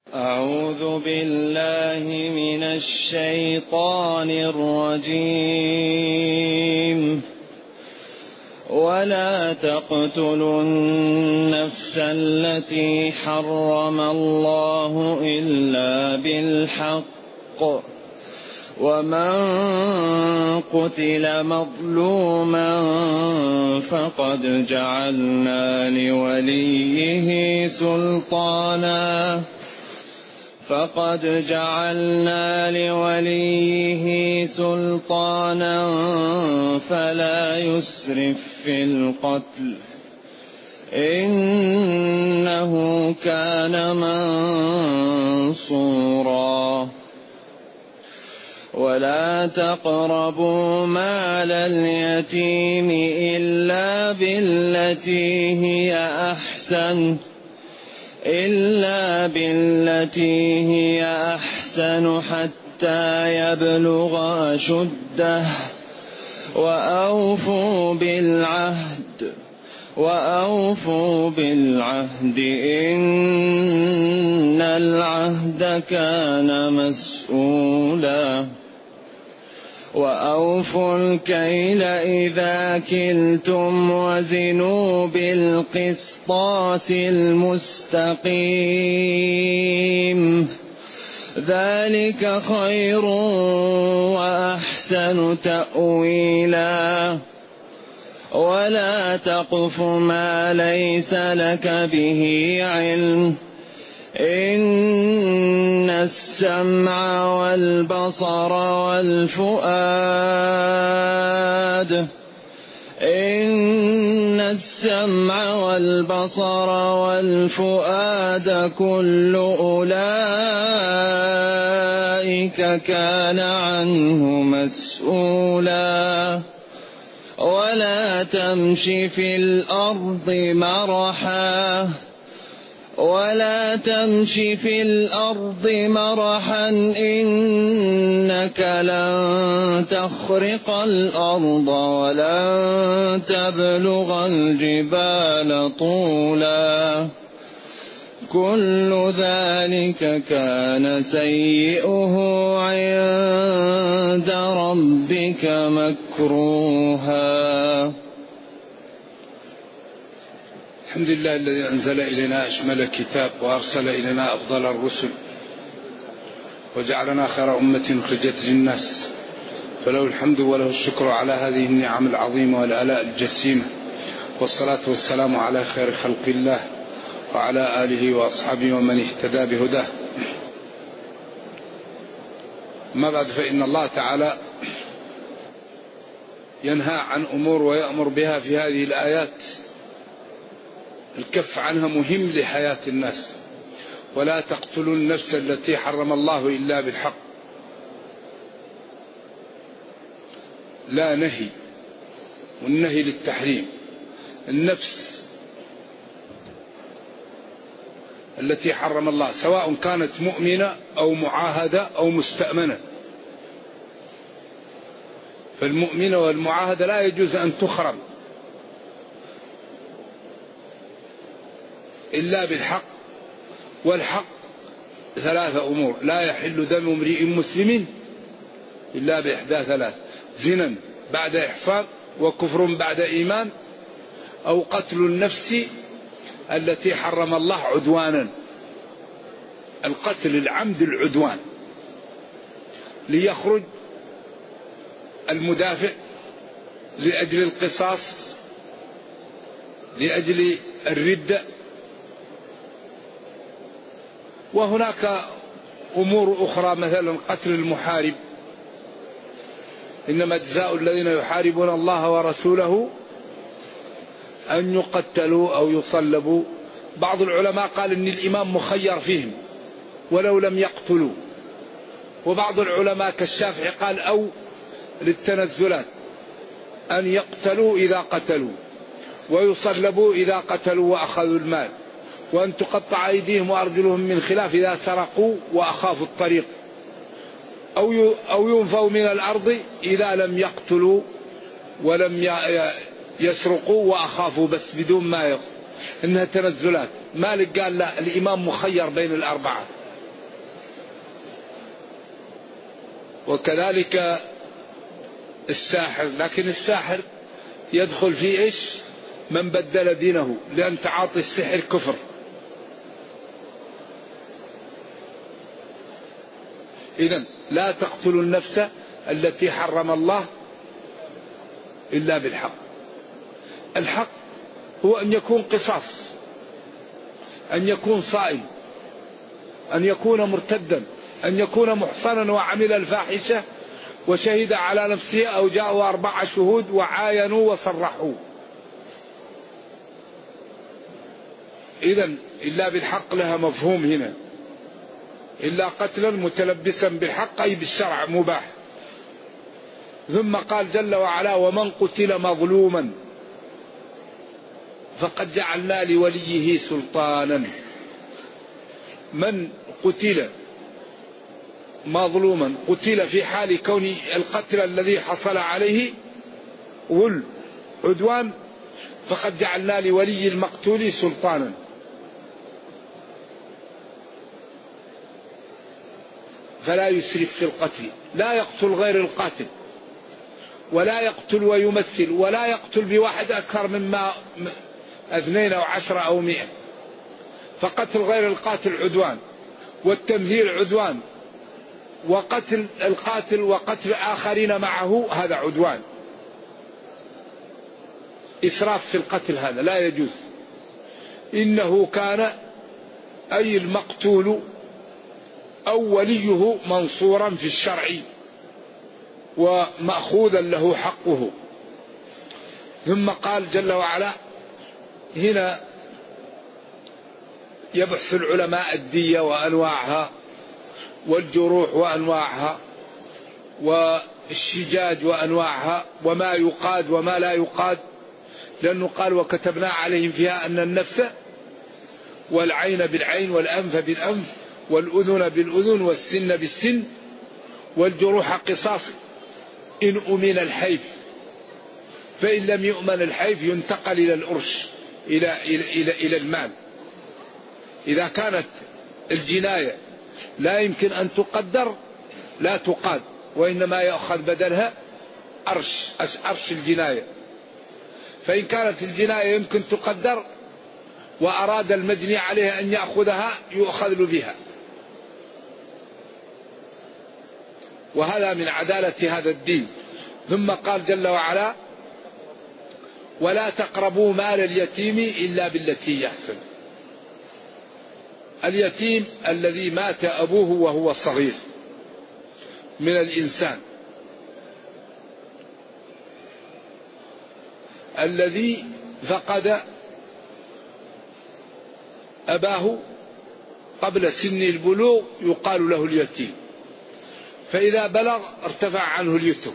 أعوذ بالله من الشيطان الرجيم. ولا تقتلوا النفس التي حرم الله إلا بالحق، ومن قتل مظلوما فقد جعلنا لوليه سلطانا فلا يسرف في القتل إنه كان منصورا. ولا تقربوا مال اليتيم إلا بالتي هي أحسن حتى يبلغ أشده، وأوفوا بالعهد إن العهد كان مسؤولا. وأوفوا الكيل إذا كلتم وزنوا بالقسطاس المستقيم، ذلك خير وأحسن تأويلا. ولا تقف ما ليس لك به علم، إن السمع والبصر والفؤاد كل أولئك كان عنه مسؤولا. ولا تمش في الأرض مرحا إنك لن تخرق الأرض ولن تبلغ الجبال طولا. كل ذلك كان سيئه عند ربك مكروها. الحمد لله الذي أنزل إلينا أشمل الكتاب وأرسل إلينا أفضل الرسل وجعلنا خير أمة أخرجت للناس، فله الحمد وله الشكر على هذه النعم العظيمة والآلاء الجسيمة، والصلاة والسلام على خير خلق الله وعلى آله وأصحابه ومن اهتدى بهداه. ما بعد، فإن الله تعالى ينهى عن أمور ويأمر بها في هذه الآيات. الكف عنها مهم لحياة الناس. ولا تقتلوا النفس التي حرم الله إلا بالحق، لا نهي، والنهي للتحريم. النفس التي حرم الله سواء كانت مؤمنة أو معاهدة أو مستأمنة، فالمؤمنة والمعاهدة لا يجوز أن تخرم إلا بالحق. والحق ثلاثة أمور: لا يحل دم امرئ مسلم إلا بإحدى ثلاث: زنا بعد إحصان، وكفر بعد إيمان، أو قتل النفس التي حرم الله عدوانا. القتل العمد العدوان، ليخرج المدافع لأجل القصاص، لأجل الردة. وهناك أمور أخرى مثلا قتل المحارب، إنما جزاء الذين يحاربون الله ورسوله أن يقتلوا أو يصلبوا. بعض العلماء قال إن الإمام مخير فيهم ولو لم يقتلوا، وبعض العلماء كالشافعي قال أو للتنزلات، أن يقتلوا إذا قتلوا ويصلبوا إذا قتلوا وأخذوا المال، وأن تقطع أيديهم وأرجلهم من خلاف إذا سرقوا وأخافوا الطريق، أو ينفوا من الأرض إذا لم يقتلوا ولم يسرقوا وأخافوا، بس بدون ما إنها تنزلات. مالك قال لا، الإمام مخير بين الأربعة، وكذلك الساحر، لكن الساحر يدخل في إيش؟ من بدل دينه، لأن تعاطي السحر كفر. إذن لا تقتلوا النفس التي حرم الله إلا بالحق. الحق هو أن يكون قصاص، أن يكون صائم، أن يكون مرتدا، أن يكون محصنا وعمل الفاحشة وشهد على نفسه أو جاءوا 4 شهود وعاينوا وصرحوا. إذن إلا بالحق لها مفهوم هنا، إلا قتلا متلبسا بالحق أي بالشرع مباح. ثم قال جل وعلا ومن قتل مظلوما فقد جعلنا لوليه سلطانا. من قتل مظلوما، قتل في حال كون القتل الذي حصل عليه ظلم عدوان، فقد جعلنا لولي المقتول سلطانا. فلا يسرف في القتل، لا يقتل غير القاتل، ولا يقتل ويمثل، ولا يقتل بواحد أكثر مما 2 أو 10 أو 100. فقتل غير القاتل عدوان، والتمثيل عدوان، وقتل القاتل وقتل آخرين معه هذا عدوان. إسراف في القتل هذا لا يجوز. إنه كان أي المقتول أو وليه منصورا في الشرع ومأخوذا له حقه. ثم قال جل وعلا هنا يبحث العلماء الدية وأنواعها والجروح وأنواعها والشجاج وأنواعها وما يقاد وما لا يقاد، لأنه قال وكتبنا عليهم فيها أن النفس والعين بالعين والأنف بالأنف والأذن بالأذن والسن بالسن والجروح قصاص إن أمن الحيف، فإن لم يؤمن الحيف ينتقل إلى الأرش إلى المال. إذا كانت الجناية لا يمكن أن تقدر لا تقاد، وإنما يأخذ بدلها أرش الجناية. فإن كانت الجناية يمكن تقدر وأراد المجني عليه أن يأخذها يؤخذ بها. وهذا من عدالة هذا الدين. ثم قال جل وعلا ولا تقربوا مال اليتيم إلا بالتي يحسن. اليتيم الذي مات أبوه وهو صغير من الإنسان، الذي فقد أباه قبل سن البلوغ يقال له اليتيم، فإذا بلغ ارتفع عنه اليتم.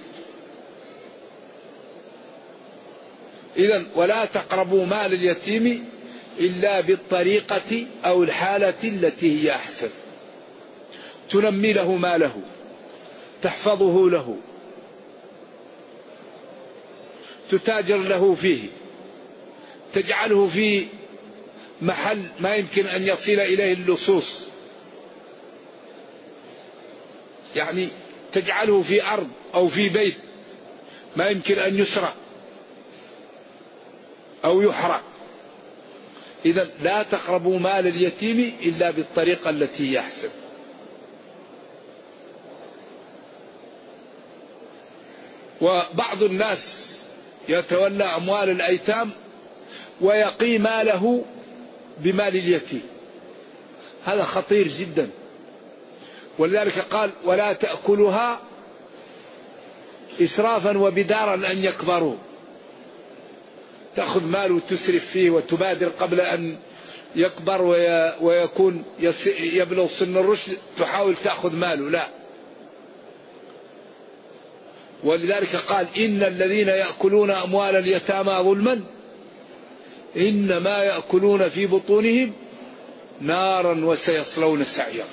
إذن ولا تقربوا مال اليتيم إلا بالطريقة أو الحالة التي هي أحسن، تنمي له ماله، تحفظه له، تتاجر له فيه، تجعله في محل ما يمكن أن يصل إليه اللصوص، يعني تجعله في أرض أو في بيت ما يمكن أن يسرق أو يحرق. إذا لا تقربوا مال اليتيم إلا بالطريقة التي يحسن. وبعض الناس يتولى أموال الأيتام ويقي ماله بمال اليتيم، هذا خطير جدا. ولذلك قال ولا تأكلها إسرافا وبدارا أن يكبروا، تأخذ مال وتسرف فيه وتبادر قبل أن يكبر ويكون يبلغ سن الرشد تحاول تأخذ ماله، لا. ولذلك قال إن الذين يأكلون أموال اليتامى ظلما إنما يأكلون في بطونهم نارا وسيصلون سعيرا.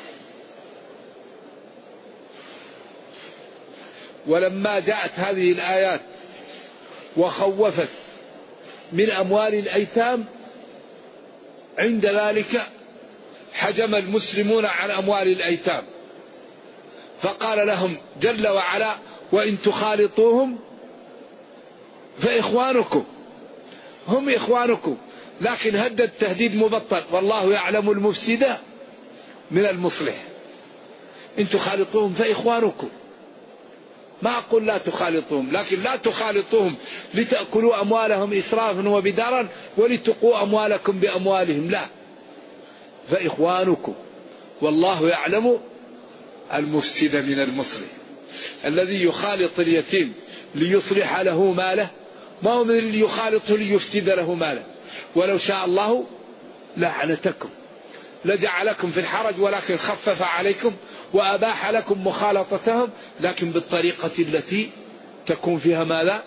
ولما جاءت هذه الآيات وخوفت من أموال الأيتام، عند ذلك حجم المسلمون عن أموال الأيتام، فقال لهم جل وعلا وإن تخالطوهم فإخوانكم، هم إخوانكم، لكن هدد تهديد مبطل، والله يعلم المفسد من المصلح. إن تخالطوهم فإخوانكم، ما أقول لا تخالطوهم، لكن لا تخالطوهم لتأكلوا أموالهم إسرافا وبدارا ولتقوا أموالكم بأموالهم، لا، فإخوانكم والله يعلم المفسد من المصلح. الذي يخالط اليتيم ليصلح له ماله ما هو من اللي يخالطه ليفسد له ماله. ولو شاء الله لعنتكم لجعلكم في الحرج، ولكن خفف عليكم وأباح لكم مخالطتهم، لكن بالطريقة التي تكون فيها ماذا؟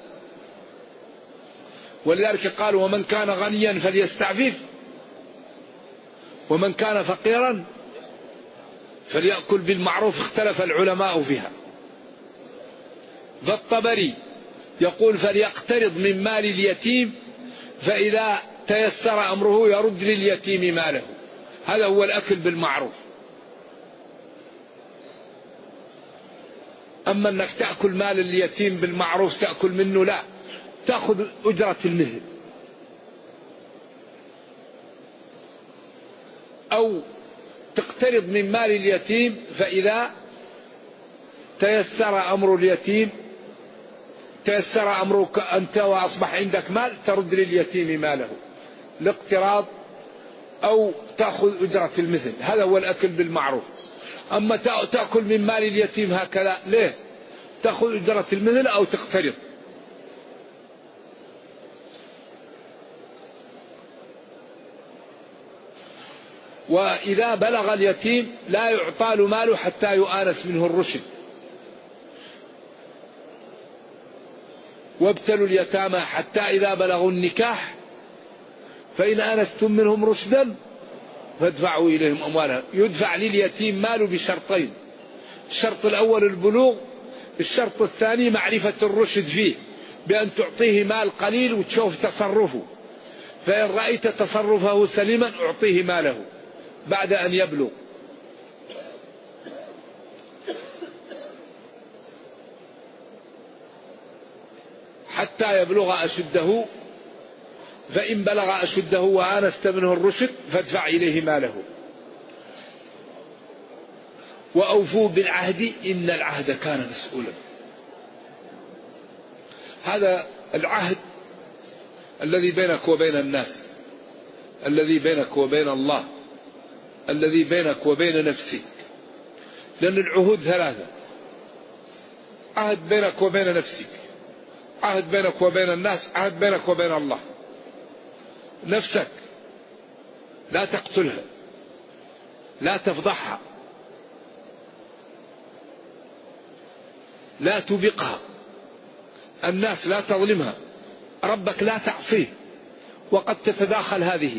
ولذلك قالوا ومن كان غنيا فليستعفف ومن كان فقيرا فليأكل بالمعروف. اختلف العلماء فيها. فالطبري يقول فليقترض من مال اليتيم فإذا تيسر أمره يرد لليتيم ماله، هذا هو الأكل بالمعروف. أما أنك تأكل مال اليتيم بالمعروف تأكل منه، لا، تأخذ أجرة المثل. أو تقترض من مال اليتيم فإذا تيسر أمر اليتيم، تيسر أمرك أنت وأصبح عندك مال، ترد لليتيم ماله، الاقتراض أو تأخذ أجرة المثل، هذا هو الأكل بالمعروف. أما تأكل من مال اليتيم هكذا، ليه؟ تأخذ أجرة المثل أو تقترض. وإذا بلغ اليتيم لا يعطى له ماله حتى يؤانس منه الرشد. وابتلوا اليتامى حتى إذا بلغوا النكاح فإن آنستم منهم رشدا فادفعوا إليهم أموالهم. يدفع لليتيم ماله بشرطين: الشرط الأول البلوغ، الشرط الثاني معرفة الرشد فيه، بأن تعطيه مال قليل وتشوف تصرفه، فإن رأيت تصرفه سليما أعطيه ماله بعد أن يبلغ. حتى يبلغ أشده، فإن بلغ أشده وآنست منه الرشد فادفع إليه ماله. وأوفوا بالعهد إن العهد كان مسؤولا. هذا العهد الذي بينك وبين الناس، الذي بينك وبين الله، الذي بينك وبين نفسك. لأن العهود ثلاثة: عهد بينك وبين نفسك، عهد بينك وبين الناس، عهد بينك وبين الله. نفسك لا تقتلها، لا تفضحها، لا تبقها، الناس لا تظلمها، ربك لا تعصيه، وقد تتداخل هذه.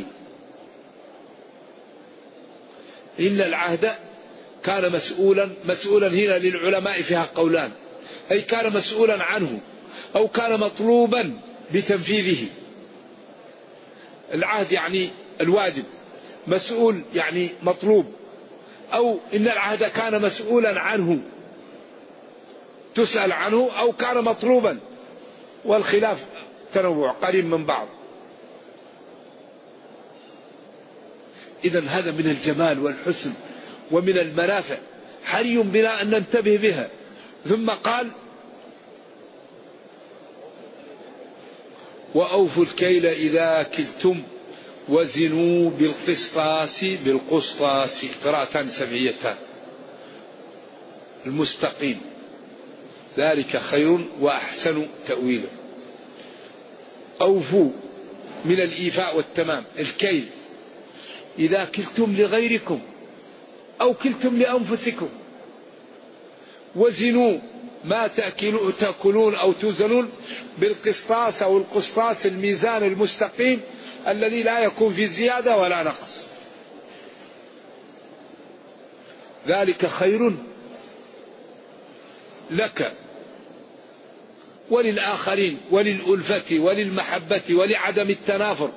إن العهد كان مسؤولا هنا للعلماء فيها قولان: أي كان مسؤولا عنه أو كان مطلوبا بتنفيذه. العهد يعني الواجب، مسؤول يعني مطلوب. أو إن العهد كان مسؤولا عنه تسأل عنه، أو كان مطلوبا، والخلاف تنوع قريب من بعض. إذن هذا من الجمال والحسن ومن المنافع، حري بنا أن ننتبه بها. ثم قال: وأوفوا الكيل إذا كلتم وزنوا بالقسطاس قراءتان سبعيتان المستقيم، ذلك خير وأحسن تأويلا. أوفوا من الإيفاء والتمام، الكيل إذا كلتم لغيركم أو كلتم لأنفسكم. وزنوا ما تأكلون أو توزنون بالقسطاس أو القسطاس، الميزان المستقيم الذي لا يكون في زيادة ولا نقص. ذلك خير لك وللآخرين وللألفة وللمحبة ولعدم التنافر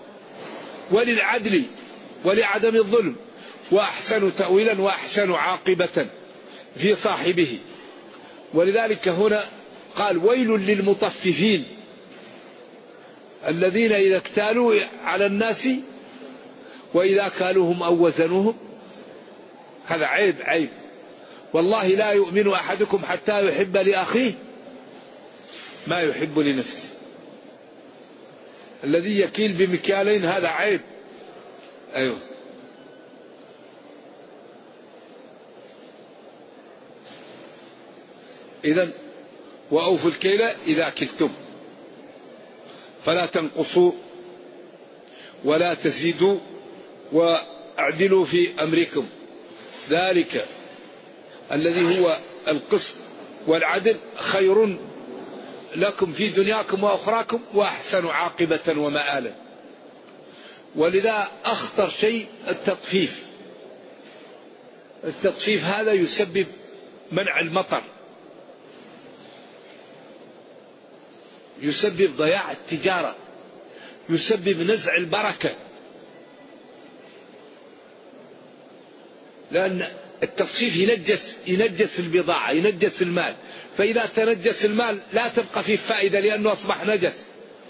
وللعدل ولعدم الظلم، وأحسن تأويلا وأحسن عاقبة. في صاحبه. ولذلك هنا قال ويل للمطففين الذين إذا اكتالوا على الناس وإذا كالوهم أو وزنوهم. هذا عيب. والله لا يؤمن أحدكم حتى يحب لأخيه ما يحب لنفسه. الذي يكيل بمكيالين هذا عيب. أيوه. إذن وأوفوا الكيل إذا كلتم فلا تنقصوا ولا تزيدوا واعدلوا في أمركم، ذلك الذي هو القسط والعدل خير لكم في دنياكم وأخراكم وأحسن عاقبة ومآلا. ولذا أخطر شيء التطفيف هذا يسبب منع المطر، يسبب ضياع التجارة، يسبب نزع البركة. لأن التطفيف ينجس البضاعة، ينجس المال، فإذا تنجس المال لا تبقى فيه فائدة لأنه أصبح نجس.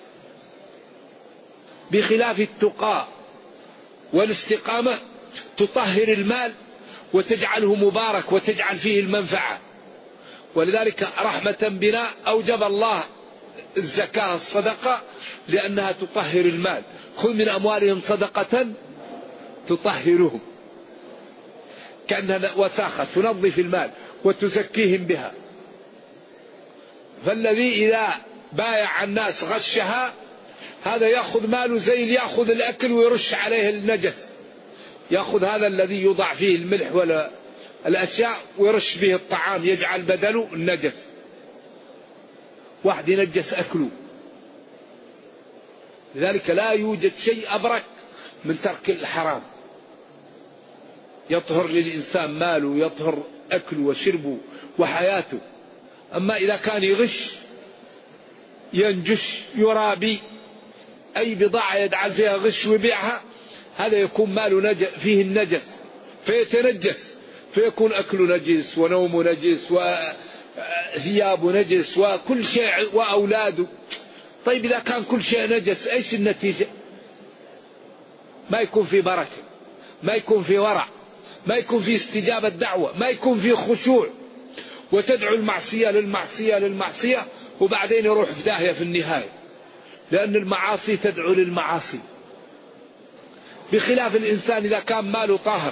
بخلاف التقى والاستقامة تطهر المال وتجعله مبارك وتجعل فيه المنفعة. ولذلك رحمة بنا أوجب الله الزكاة الصدقة لأنها تطهر المال. خذ من أموالهم صدقة تطهرهم، كأنها وساخة تنظف المال وتزكيهم بها. فالذي إذا بايع الناس غشها هذا يأخذ ماله زي اللي يأخذ الأكل ويرش عليه النجس، يأخذ هذا الذي يوضع فيه الملح ولا الأشياء ويرش به الطعام يجعل بدله النجس. واحد ينجس أكله. لذلك لا يوجد شيء أبرك من ترك الحرام. يطهر للإنسان ماله، يطهر أكله وشربه وحياته. أما إذا كان يغش ينجش يرابي أي بضاعة يجعل فيها غش ويبيعها، هذا يكون ماله فيه النجس فيتنجس، فيكون أكله نجس ونومه نجس وثيابه نجس وكل شيء وأولاده. طيب إذا كان كل شيء نجس إيش النتيجة؟ ما يكون في بركة، ما يكون في ورع، ما يكون في استجابة دعوة، ما يكون في خشوع، وتدعو المعصية للمعصية وبعدين يروح في داهية في النهاية، لأن المعاصي تدعو للمعاصي. بخلاف الإنسان إذا كان ماله طاهر،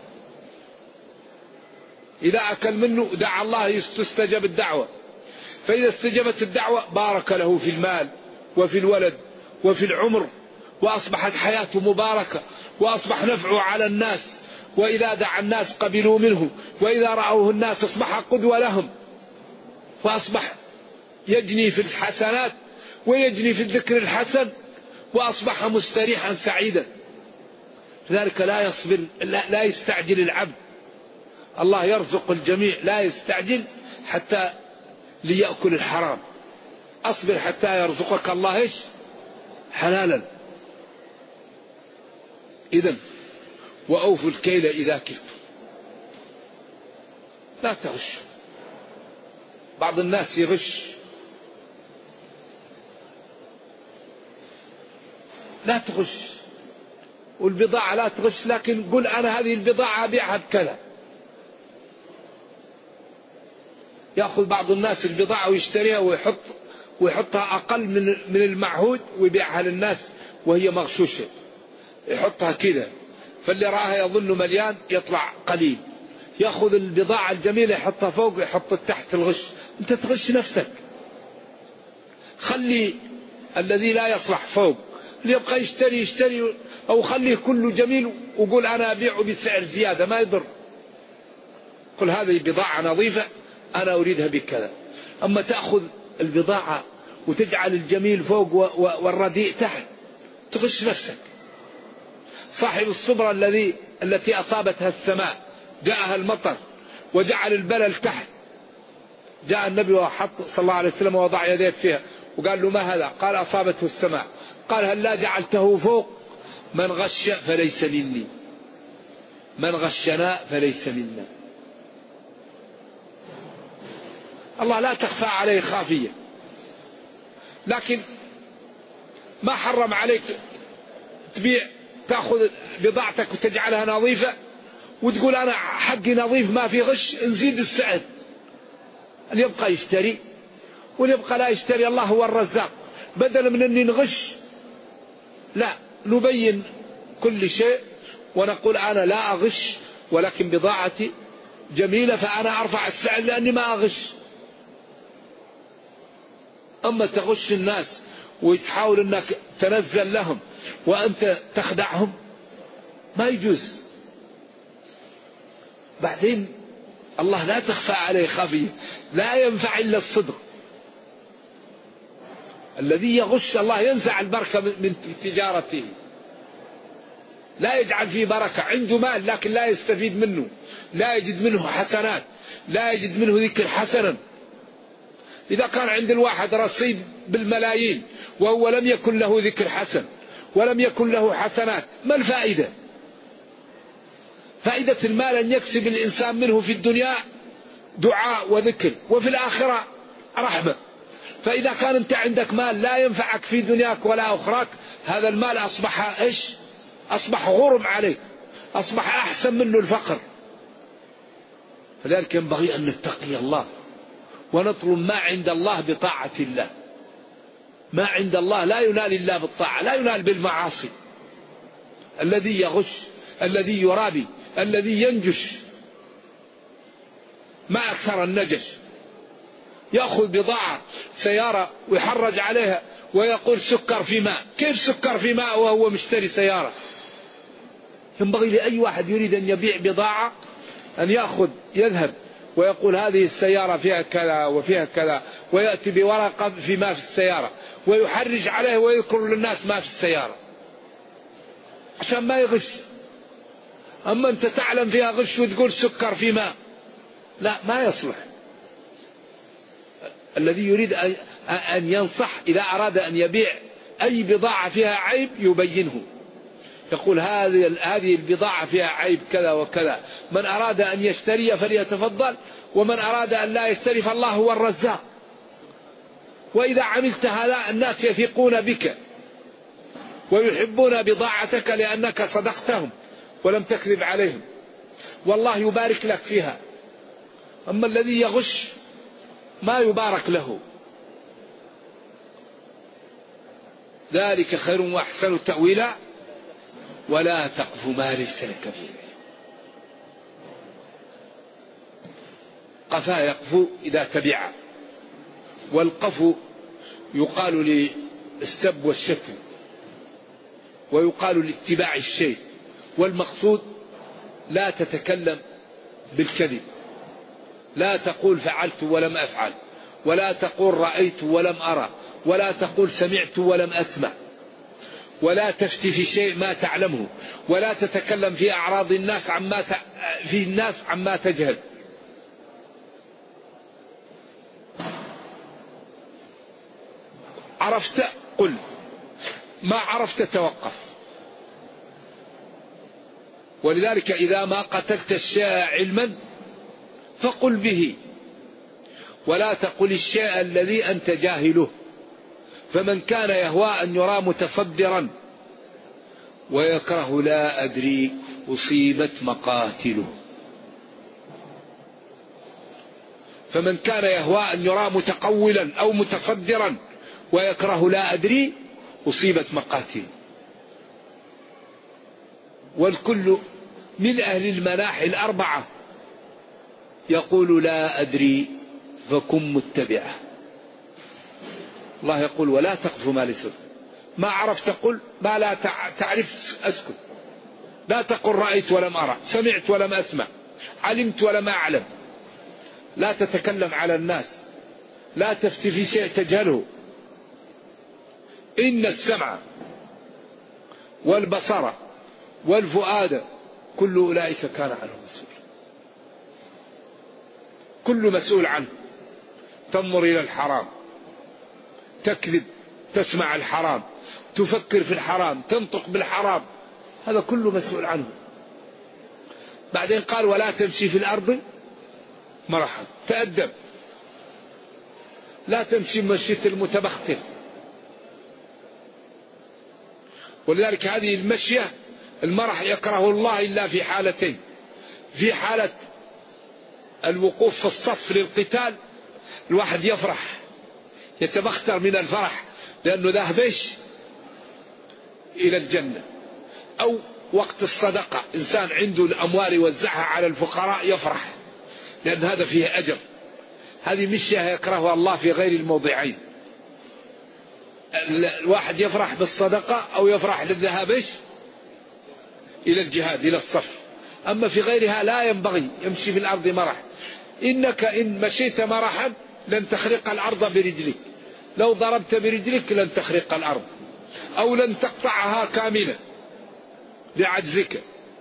إذا أكل منه دعا الله تستجب الدعوة، فإذا استجبت الدعوة بارك له في المال وفي الولد وفي العمر، وأصبحت حياته مباركة، وأصبح نفعه على الناس، وإذا دعا الناس قبلوا منه، وإذا رأوه الناس أصبح قدوة لهم، فأصبح يجني في الحسنات ويجني في الذكر الحسن، وأصبح مستريحا سعيدا. لذلك لا يستعجل العبد. الله يرزق الجميع، لا يستعجل حتى ليأكل الحرام. أصبر حتى يرزقك الله إيش؟ حلالا. إذن وأوفوا الكيل إذا كلتم، لا تغش. بعض الناس يغش، لا تغش، والبضاعة لا تغش، لكن قل أنا هذه البضاعة أبيعها بكذا. يأخذ بعض الناس البضاعة ويشتريها ويحطها أقل من المعهود ويبيعها للناس وهي مغشوشة، يحطها كذا، فاللي رآها يظن مليان يطلع قليل. يأخذ البضاعة الجميلة يحطها فوق ويحط تحت الغش. أنت تغش نفسك. خلي الذي لا يصلح فوق، اللي يبقى يشتري، أو خليه كله جميل وقول أنا أبيعه بسعر زيادة ما يضر. قل هذه بضاعة نظيفة أنا أريدها بكذا. أما تأخذ البضاعة وتجعل الجميل فوق والرديء تحت، تغش نفسك. صاحب الصبرة التي أصابتها السماء، جاءها المطر وجعل البلل تحت، جاء النبي وحط صلى الله عليه وسلم ووضع يديه فيها وقال له ما هذا؟ قال أصابته السماء. قال هل لا جعلته فوق؟ من غش فليس مني، من غشنا فليس منا. الله لا تخفى عليه خافية. لكن ما حرم عليك تبيع، تأخذ بضاعتك وتجعلها نظيفة وتقول أنا حقي نظيف ما في غش، نزيد السعر. اللي يبقى يشتري واللي يبقى لا يشتري، الله هو الرزاق. بدل من أن نغش، لا، نبين كل شيء ونقول أنا لا أغش، ولكن بضاعتي جميلة فأنا أرفع السعر لأني ما أغش. أما تغش الناس وتحاول أنك تنزل لهم وأنت تخدعهم، ما يجوز. بعدين الله لا تخفى عليه خافية، لا ينفع إلا الصدق. الذي يغش الله ينزع البركة من تجارته، لا يجعل فيه بركة. عنده مال لكن لا يستفيد منه، لا يجد منه حسنات، لا يجد منه ذكر حسنا. إذا كان عند الواحد رصيد بالملايين وهو لم يكن له ذكر حسن ولم يكن له حسنات، ما الفائدة؟ فائدة المال أن يكسب الإنسان منه في الدنيا دعاء وذكر، وفي الآخرة رحمة. فإذا كان أنت عندك مال لا ينفعك في دنياك ولا أخراك، هذا المال أصبح إيش؟ أصبح غرم عليك، أصبح أحسن منه الفقر. فذلك ينبغي أن نتقي الله ونطلب ما عند الله بطاعة الله. ما عند الله لا ينال إلا بالطاعة، لا ينال بالمعاصي. الذي يغش، الذي يرابي، الذي ينجش، ما أكثر النجش. يأخذ بضاعة سيارة ويحرج عليها ويقول سكر في ماء. كيف سكر في ماء وهو مشتري سيارة؟ ينبغي لأي واحد يريد أن يبيع بضاعة أن يذهب ويقول هذه السيارة فيها كذا وفيها كذا، ويأتي بورقة في ما في السيارة ويحرج عليه ويذكر للناس ما في السيارة عشان ما يغش. أما أنت تعلم فيها غش وتقول سكر في ماء، لا، ما يصلح. الذي يريد أن ينصح إذا أراد أن يبيع أي بضاعة فيها عيب يبينه، يقول هذه البضاعة فيها عيب كذا وكذا، من أراد أن يشتري فليتفضل، ومن أراد أن لا يشتري فالله هو الرزاق. وإذا عملت هذا الناس يثقون بك ويحبون بضاعتك لأنك صدقتهم ولم تكذب عليهم، والله يبارك لك فيها. أما الذي يغش ما يبارك له. ذلك خير وأحسن تأويلا ولا تقف ما ليس لك فيه. قفا يقفو إذا تبع، والقفو يقال للسب والشتم، ويقال لاتباع الشيء. والمقصود لا تتكلم بالكذب، لا تقول فعلت ولم أفعل، ولا تقول رأيت ولم أرى، ولا تقول سمعت ولم أسمع، ولا تفتي في شيء ما تعلمه، ولا تتكلم في أعراض الناس عما تجهل. عرفت قل، ما عرفت توقف. ولذلك إذا ما قتلت الشيء علما فقل به، ولا تقل الشيء الذي أنت جاهله. فمن كان يهوى أن يرى متصدرا ويكره لا أدري أصيبت مقاتله. فمن كان يهوى أن يرى متقولا أو متصدرا ويكره لا أدري أصيبت مقاتله. والكل من أهل المناحي الأربعة يقول لا أدري فكن متبعه. الله يقول ولا تقف ما ليس، ما عرفت قل، ما لا تعرف أسكت. لا تقل رأيت ولم أرى، سمعت ولم أسمع، علمت ولم أعلم. لا تتكلم على الناس، لا تفتي في شيء تجهله. إن السمع والبصر والفؤاد كل أولئك كان عنه مسؤول. كل مسؤول عنه. تنظر إلى الحرام، تكذب، تسمع الحرام، تفكر في الحرام، تنطق بالحرام، هذا كله مسؤول عنه. بعدين قال ولا تمشي في الأرض مرحا، تأدب. لا تمشي مشية المتبختر. ولذلك هذه المشية المرح يكره الله إلا في حالتين: في حالة الوقوف في الصف للقتال، الواحد يفرح يتبختر من الفرح لأنه ذهبش إلى الجنة. أو وقت الصدقة، إنسان عنده الأموال يوزعها على الفقراء يفرح لأن هذا فيه أجر. هذه مشية يكرهها الله في غير الموضعين. الواحد يفرح بالصدقة أو يفرح للذهابش إلى الجهاد إلى الصف. أما في غيرها لا ينبغي يمشي في الأرض مرح. إنك إن مشيت مرحا لن تخرق الأرض برجلك، لو ضربت برجلك لن تخرق الأرض أو لن تقطعها كاملة لعجزك،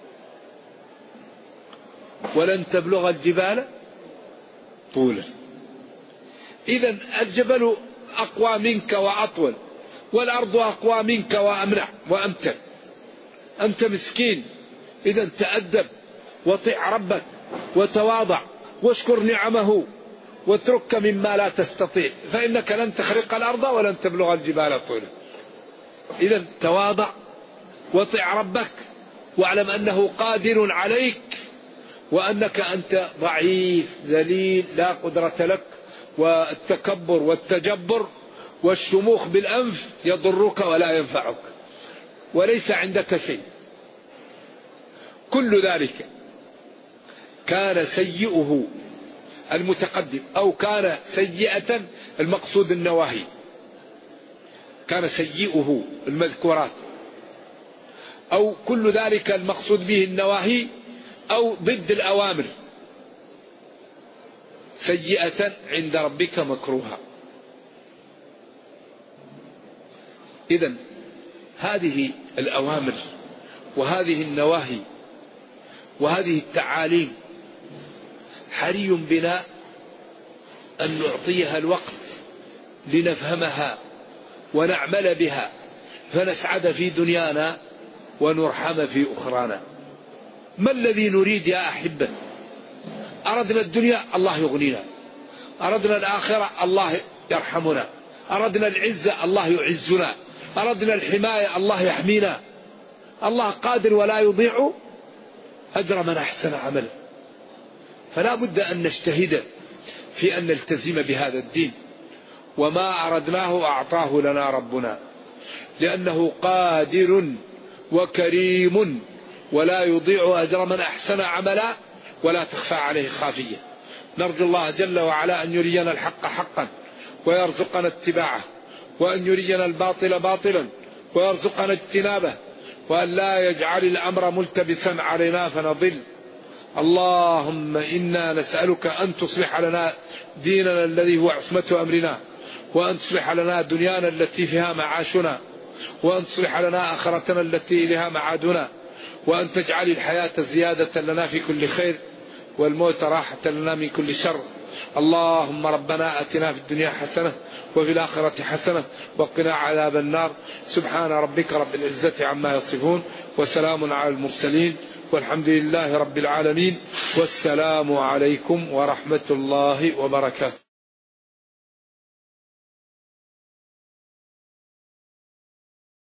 ولن تبلغ الجبال طولا. إذن الجبل أقوى منك وأطول، والأرض أقوى منك وأمنع وأمتن. أنت مسكين، إذن تأدب وطع ربك وتواضع واشكر نعمه واترك مما لا تستطيع، فإنك لن تخرق الأرض ولن تبلغ الجبال طولا. إذن تواضع وطع ربك واعلم أنه قادر عليك، وأنك أنت ضعيف ذليل لا قدرة لك، والتكبر والتجبر والشموخ بالأنف يضرك ولا ينفعك وليس عندك شيء. كل ذلك كان سيئه المتقدم، أو كان سيئة المقصود النواهي، كان سيئه المذكورات، أو كل ذلك المقصود به النواهي أو ضد الأوامر، سيئة عند ربك مكروها. إذن هذه الأوامر وهذه النواهي وهذه التعاليم حري بنا أن نعطيها الوقت لنفهمها ونعمل بها فنسعد في دنيانا ونرحم في أخرانا. ما الذي نريد يا أحبة؟ أردنا الدنيا الله يغنينا، أردنا الآخرة الله يرحمنا، أردنا العزة الله يعزنا، أردنا الحماية الله يحمينا. الله قادر ولا يضيع أجر من أحسن عملا. فلا بد أن نجتهد في أن نلتزم بهذا الدين، وما أردناه أعطاه لنا ربنا، لأنه قادر وكريم ولا يضيع أجر من أحسن عملا ولا تخفى عليه خافية. نرجو الله جل وعلا أن يرينا الحق حقا ويرزقنا اتباعه، وأن يرينا الباطل باطلا ويرزقنا اجتنابه، وأن لا يجعل الأمر ملتبسا علينا فنضل. اللهم إنا نسألك أن تصلح لنا ديننا الذي هو عصمة أمرنا، وأن تصلح لنا دنيانا التي فيها معاشنا، وأن تصلح لنا آخرتنا التي إليها معادنا، وأن تجعل الحياة زيادة لنا في كل خير والموت راحة لنا من كل شر. اللهم ربنا آتنا في الدنيا حسنة وفي الآخرة حسنة وقنا عذاب النار. سبحان ربك رب العزة عما يصفون، وسلام على المرسلين، والحمد لله رب العالمين، والسلام عليكم ورحمة الله وبركاته.